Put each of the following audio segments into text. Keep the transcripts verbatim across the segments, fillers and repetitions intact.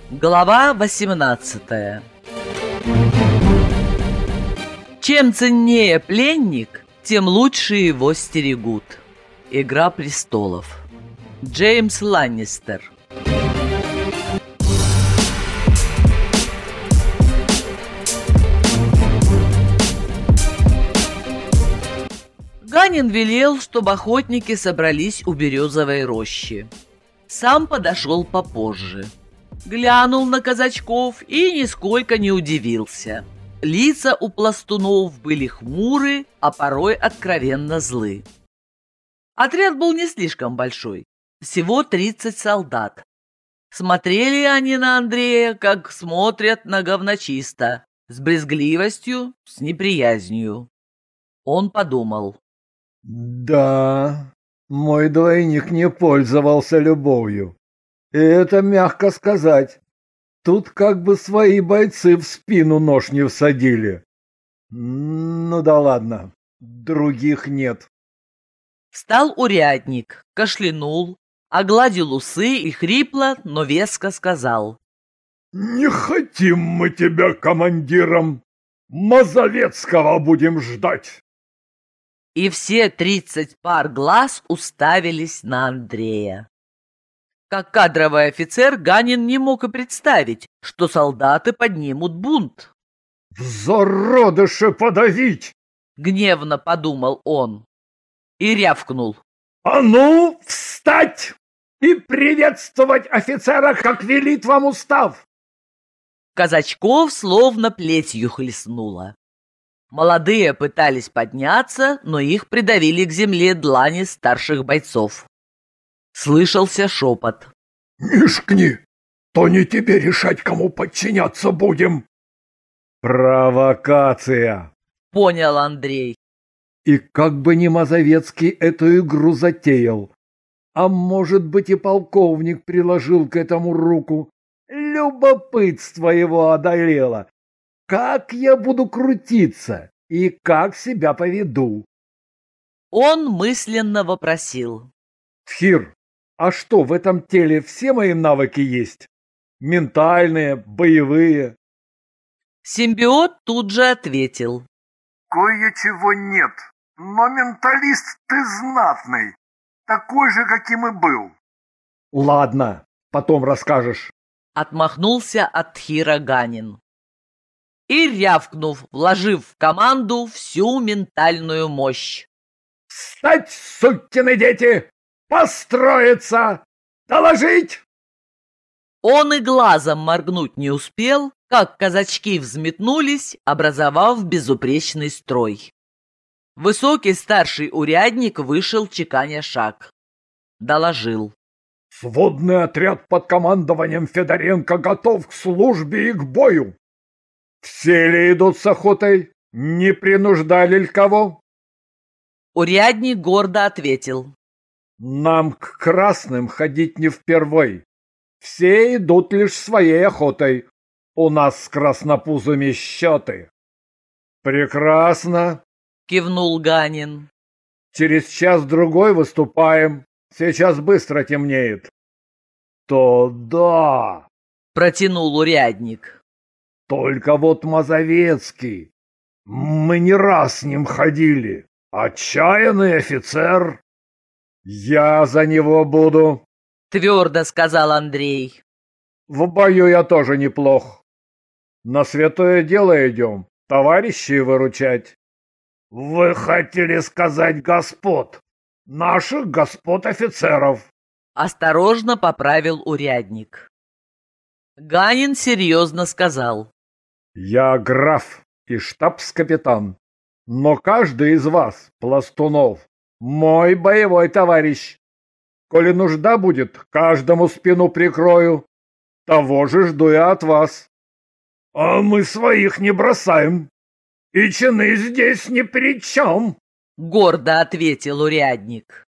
Глава восемнадцатая. Чем ценнее пленник, тем лучше его стерегут. Игра престолов. Джеймс Ланнистер. Ганин велел, чтобы охотники собрались у березовой рощи. Сам подошел попозже. Глянул на казачков и нисколько не удивился. Лица у пластунов были хмуры, а порой откровенно злы. Отряд был не слишком большой, всего тридцать солдат. Смотрели они на Андрея, как смотрят на говночиста, с брезгливостью, с неприязнью. Он подумал: «Да, мой двойник не пользовался любовью. И это мягко сказать. Тут как бы свои бойцы в спину нож не всадили. Ну да ладно, других нет». Встал урядник, кашлянул, огладил усы и хрипло, но веско сказал: «Не хотим мы тебя командиром. Мазовецкого будем ждать». И все тридцать пар глаз уставились на Андрея. Как кадровый офицер, Ганин не мог и представить, что солдаты поднимут бунт. «В зародыше подавить!» — гневно подумал он и рявкнул: «А ну, встать и приветствовать офицера, как велит вам устав!» Казачков словно плетью хлестнуло. Молодые пытались подняться, но их придавили к земле длани старших бойцов. Слышался шепот: «Мишкни, то не тебе решать, кому подчиняться будем». «Провокация», — понял Андрей. И как бы не Мазовецкий эту игру затеял, а может быть и полковник приложил к этому руку. Любопытство его одолело. Как я буду крутиться и как себя поведу? Он мысленно вопросил: «Тхир, а что, в этом теле все мои навыки есть? Ментальные, боевые?» Симбиот тут же ответил: «Кое-чего нет, но менталист ты знатный, такой же, каким и был». «Ладно, потом расскажешь». Отмахнулся от Тхира Ганин. И рявкнув, вложив в команду всю ментальную мощь: «Встать, сукины дети! Построиться! Доложить!» Он и глазом моргнуть не успел, как казачки взметнулись, образовав безупречный строй. Высокий старший урядник вышел, чеканя шаг. Доложил: «Сводный отряд под командованием Федоренко готов к службе и к бою. Все ли идут с охотой? Не принуждали ли кого?» Урядник гордо ответил: «Нам к красным ходить не впервой. Все идут лишь своей охотой. У нас с краснопузами счеты». «Прекрасно», — кивнул Ганин. «Через час-другой выступаем. Сейчас быстро темнеет». «То да», — протянул урядник. «Только вот Мазовецкий. Мы не раз с ним ходили. Отчаянный офицер». «Я за него буду», — твердо сказал Андрей. «В бою я тоже неплох. На святое дело идем, товарищей выручать». «Вы хотели сказать господ, наших господ офицеров», — осторожно поправил урядник. Ганин серьезно сказал: «Я граф и штабс-капитан, но каждый из вас, пластунов, мой боевой товарищ. Коли нужда будет, каждому спину прикрою. Того же жду я от вас». «А мы своих не бросаем. И чины здесь ни при чем», — гордо ответил урядник.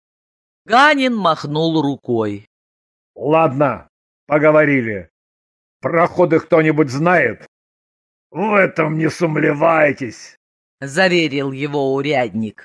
Ганин махнул рукой. «Ладно, поговорили. Проходы кто-нибудь знает?» «В этом не сомневайтесь», — заверил его урядник.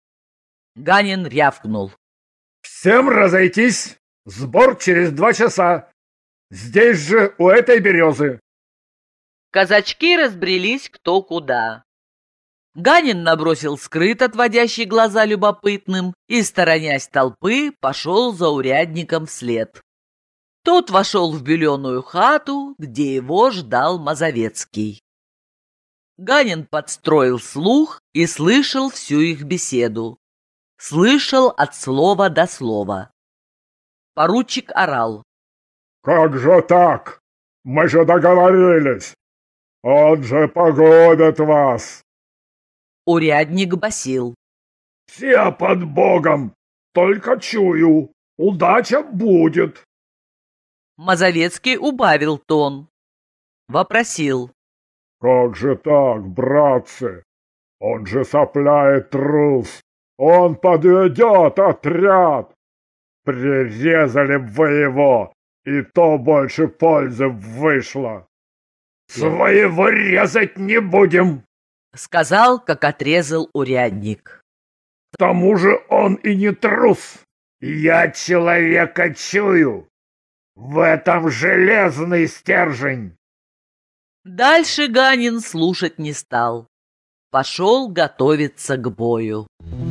Ганин рявкнул: «Всем разойтись! Сбор через два часа! Здесь же, у этой березы. Казачки разбрелись кто куда. Ганин набросил скрыт, отводящий глаза любопытным, и, сторонясь толпы, пошел за урядником вслед. Тот вошел в беленую хату, где его ждал Мазовецкий. Ганин подстроил слух и слышал всю их беседу. Слышал от слова до слова. Поручик орал. «Как же так? Мы же договорились! Он же погубит вас!» Урядник басил. «Все под Богом! Только чую, удача будет!» Мазовецкий убавил тон. Вопросил. «Как же так, братцы? Он же сопля и трус! Он подведет отряд! Прирезали б вы его, и то больше пользы вышло! Своего резать не будем!» Сказал, как отрезал урядник. «К тому же он и не трус! Я человека чую! В этом железный стержень!» Дальше Ганин слушать не стал. Пошел готовиться к бою.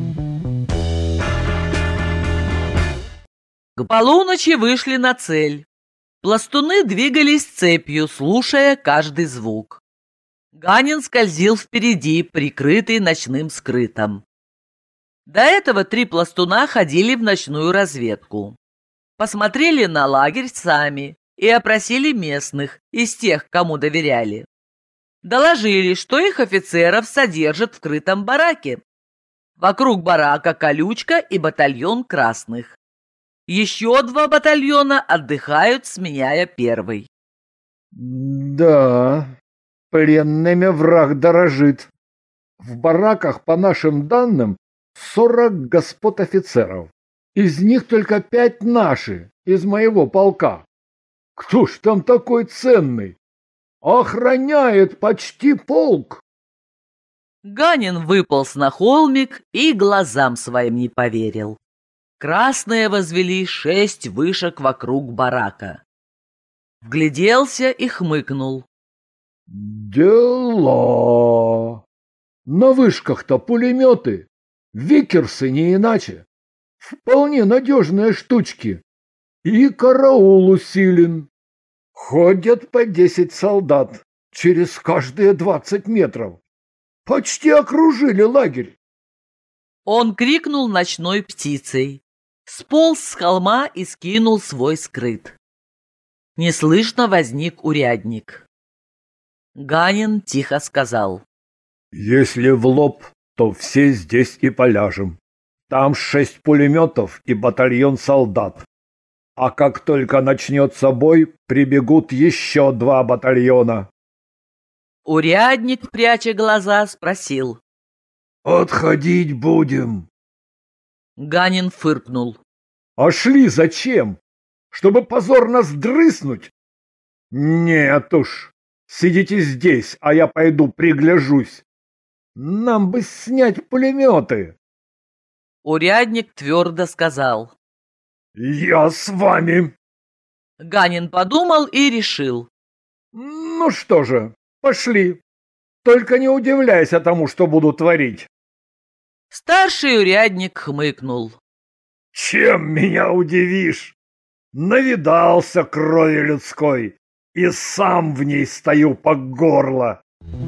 К полуночи вышли на цель. Пластуны двигались цепью, слушая каждый звук. Ганин скользил впереди, прикрытый ночным скрытом. До этого три пластуна ходили в ночную разведку. Посмотрели на лагерь сами и опросили местных, из тех, кому доверяли. Доложили, что их офицеров содержат в крытом бараке. Вокруг барака колючка и батальон красных. Еще два батальона отдыхают, сменяя первый. «Да, пленными враг дорожит. В бараках, по нашим данным, сорок господ офицеров. Из них только пять наши, из моего полка. Кто ж там такой ценный? Охраняет почти полк!» Ганин выполз на холмик и глазам своим не поверил. Красные возвели шесть вышек вокруг барака. Вгляделся и хмыкнул. «Дела! На вышках-то пулеметы, викерсы не иначе. Вполне надежные штучки. И караул усилен. Ходят по десять солдат через каждые двадцать метров. Почти окружили лагерь». Он крикнул ночной птицей. Сполз с холма и скинул свой скрыт. Неслышно возник урядник. Ганин тихо сказал. «Если в лоб, то все здесь и поляжем. Там шесть пулеметов и батальон солдат. А как только начнется бой, прибегут еще два батальона». Урядник, пряча глаза, спросил. «Отходить будем». Ганин фыркнул. «А шли зачем? Чтобы позорно сдрыснуть? Нет уж, сидите здесь, а я пойду пригляжусь. Нам бы снять пулеметы». Урядник твердо сказал. «Я с вами». Ганин подумал и решил. «Ну что же, пошли. Только не удивляйся тому, что буду творить». Старший урядник хмыкнул. «Чем меня удивишь? Навидался крови людской, и сам в ней стою по горло».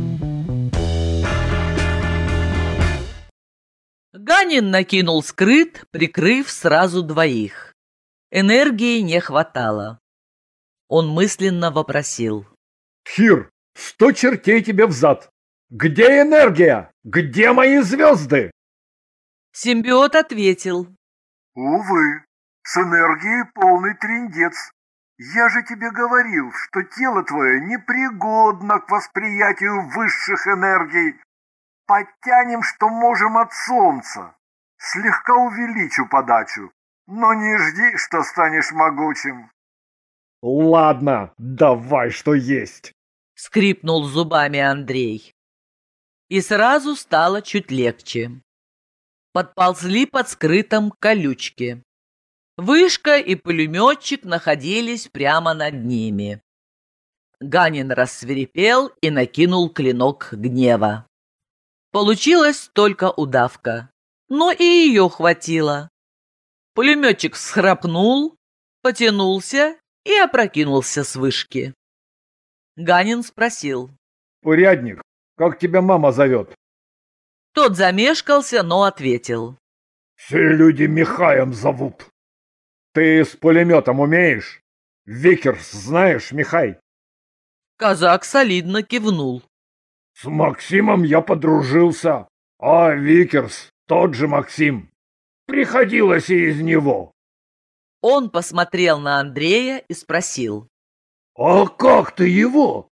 Ганин накинул скрыт, прикрыв сразу двоих. Энергии не хватало. Он мысленно вопросил. «Тхир, сто чертей тебе взад! Где энергия? Где мои звезды?» Симбиот ответил. Увы, с энергией полный трындец. Я же тебе говорил, что тело твое непригодно к восприятию высших энергий. Подтянем, что можем от солнца. Слегка увеличу подачу, но не жди, что станешь могучим». «Ладно, давай, что есть». Скрипнул зубами Андрей. И сразу стало чуть легче. Подползли под скрытом колючки. Вышка и пулеметчик находились прямо над ними. Ганин рассвирепел и накинул клинок гнева. Получилась только удавка, но и ее хватило. Пулеметчик всхрапнул, потянулся и опрокинулся с вышки. Ганин спросил: «Урядник, как тебя мама зовет?» Тот замешкался, но ответил: «Все люди Михаем зовут. Ты с пулеметом умеешь? Викерс знаешь, Михай?» Казак солидно кивнул. «С Максимом я подружился, а Викерс тот же Максим. Приходилось и из него». Он посмотрел на Андрея и спросил: «А как ты его?»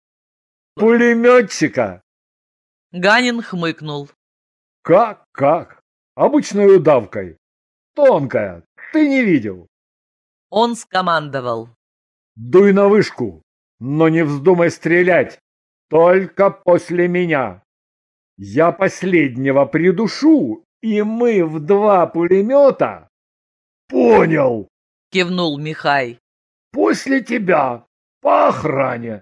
«Пулеметчика». Ганин хмыкнул. «Как, как? Обычной удавкой. Тонкая, ты не видел». Он скомандовал: «Дуй на вышку, но не вздумай стрелять, только после меня. Я последнего придушу, и мы в два пулемета...» «Понял!» — кивнул Михай. «После тебя, по охране».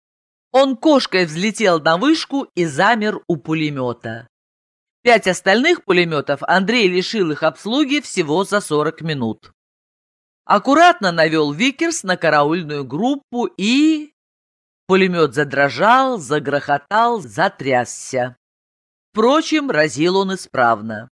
Он кошкой взлетел на вышку и замер у пулемета. Пять остальных пулеметов Андрей лишил их обслуги всего за сорок минут. Аккуратно навел Викерс на караульную группу и... Пулемет задрожал, загрохотал, затрясся. Впрочем, разил он исправно.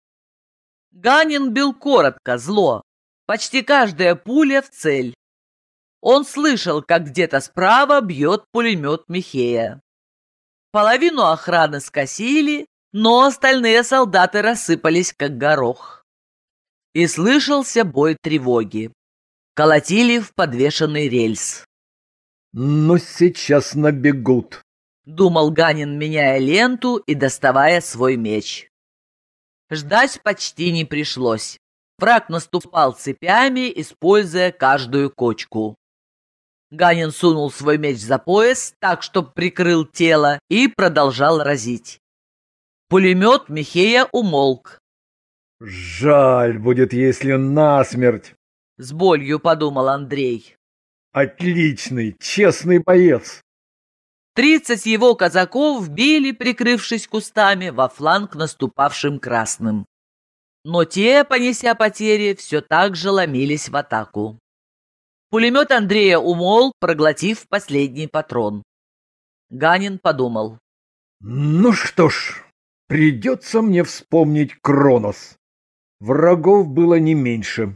Ганин бил коротко, зло. Почти каждая пуля в цель. Он слышал, как где-то справа бьет пулемет Михея. Половину охраны скосили, но остальные солдаты рассыпались, как горох. И слышался бой тревоги. Колотили в подвешенный рельс. «Ну, сейчас набегут», — думал Ганин, меняя ленту и доставая свой меч. Ждать почти не пришлось. Враг наступал цепями, используя каждую кочку. Ганин сунул свой меч за пояс, так, чтоб прикрыл тело, и продолжал разить. Пулемет Михея умолк. «Жаль будет, если насмерть», — с болью подумал Андрей. «Отличный, честный боец». Тридцать его казаков били, прикрывшись кустами, во фланг наступавшим красным. Но те, понеся потери, все так же ломились в атаку. Пулемет Андрея умолк, проглотив последний патрон. Ганин подумал: «Ну что ж, придется мне вспомнить Кронос. Врагов было не меньше».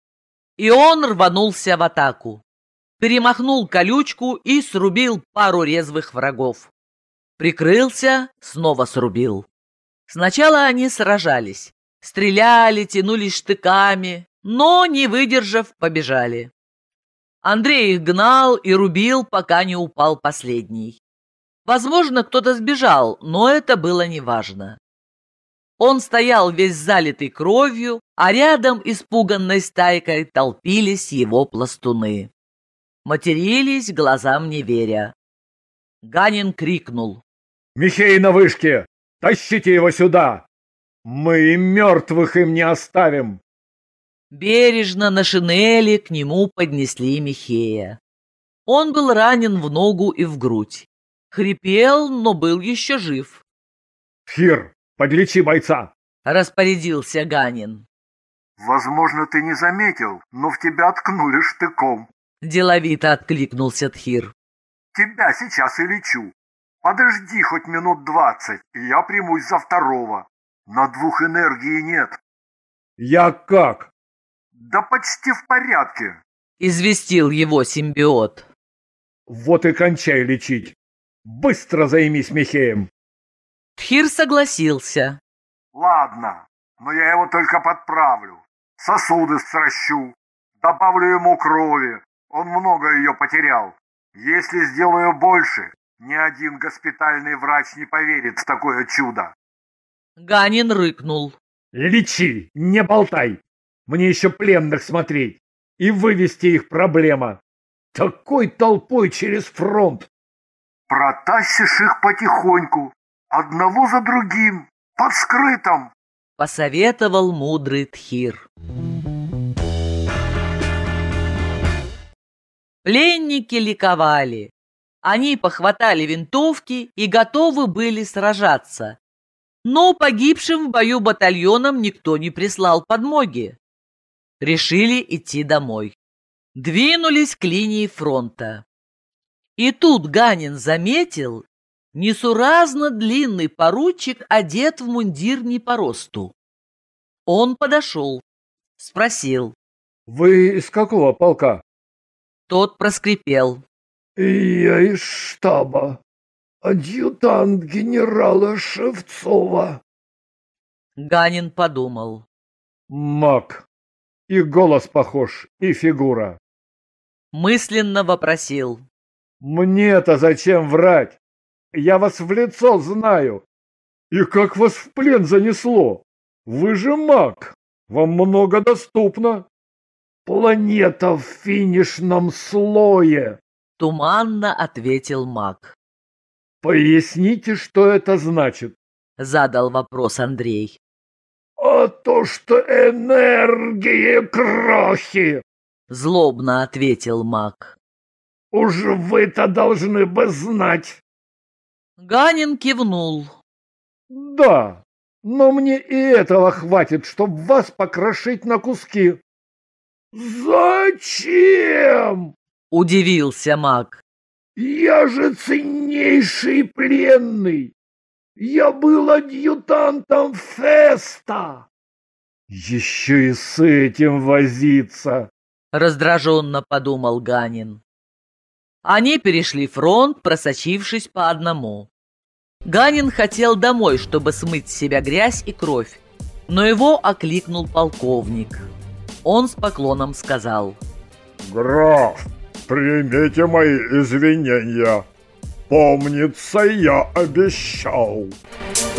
И он рванулся в атаку. Перемахнул колючку и срубил пару резвых врагов. Прикрылся, снова срубил. Сначала они сражались. Стреляли, тянулись штыками, но, не выдержав, побежали. Андрей их гнал и рубил, пока не упал последний. Возможно, кто-то сбежал, но это было неважно. Он стоял весь залитый кровью, а рядом испуганной стайкой толпились его пластуны. Матерились, глазам не веря. Ганин крикнул: «Михей на вышке! Тащите его сюда! Мы и мертвых им не оставим!» Бережно на шинели к нему поднесли Михея. Он был ранен в ногу и в грудь. Хрипел, но был еще жив. «Тхир, подлечи бойца!» — распорядился Ганин. «Возможно, ты не заметил, но в тебя ткнули штыком». Деловито откликнулся Тхир. «Тебя сейчас и лечу. Подожди хоть минут двадцать, и я примусь за второго. На двух энергии нет». «Я как?» «Да почти в порядке», — известил его симбиот. «Вот и кончай лечить. Быстро займись Михеем». Тхир согласился. «Ладно, но я его только подправлю. Сосуды сращу, добавлю ему крови. Он много ее потерял. Если сделаю больше, ни один госпитальный врач не поверит в такое чудо». Ганин рыкнул. «Лечи, не болтай. Мне еще пленных смотреть. И вывести их проблема. Такой толпой через фронт». «Протащишь их потихоньку, одного за другим, под скрытым», — посоветовал мудрый Тхир. Пленники ликовали. Они похватали винтовки и готовы были сражаться. Но погибшим в бою батальонам никто не прислал подмоги. Решили идти домой. Двинулись к линии фронта. И тут Ганин заметил, несуразно длинный поручик одет в мундир не по росту. Он подошел, спросил: «Вы из какого полка?» Тот проскрипел: «Я из штаба. Адъютант генерала Шевцова». Ганин подумал. Маг. И голос похож, и фигура. Мысленно вопросил: «Мне-то зачем врать? Я вас в лицо знаю. И как вас в плен занесло? Вы же маг. Вам много доступно». «Планета в финишном слое», — туманно ответил маг. «Поясните, что это значит?» — задал вопрос Андрей. «А то, что энергии крохи», — злобно ответил маг. «Уж вы-то должны бы знать». Ганин кивнул. «Да, но мне и этого хватит, чтобы вас покрошить на куски». «Зачем?» — удивился маг. «Я же ценнейший пленный. Я был адъютантом Феста». «Еще и с этим возиться», — раздраженно подумал Ганин. Они перешли фронт, просочившись по одному. Ганин хотел домой, чтобы смыть с себя грязь и кровь, но его окликнул полковник. Он с поклоном сказал: «Граф, примите мои извинения. Помнится, я обещал».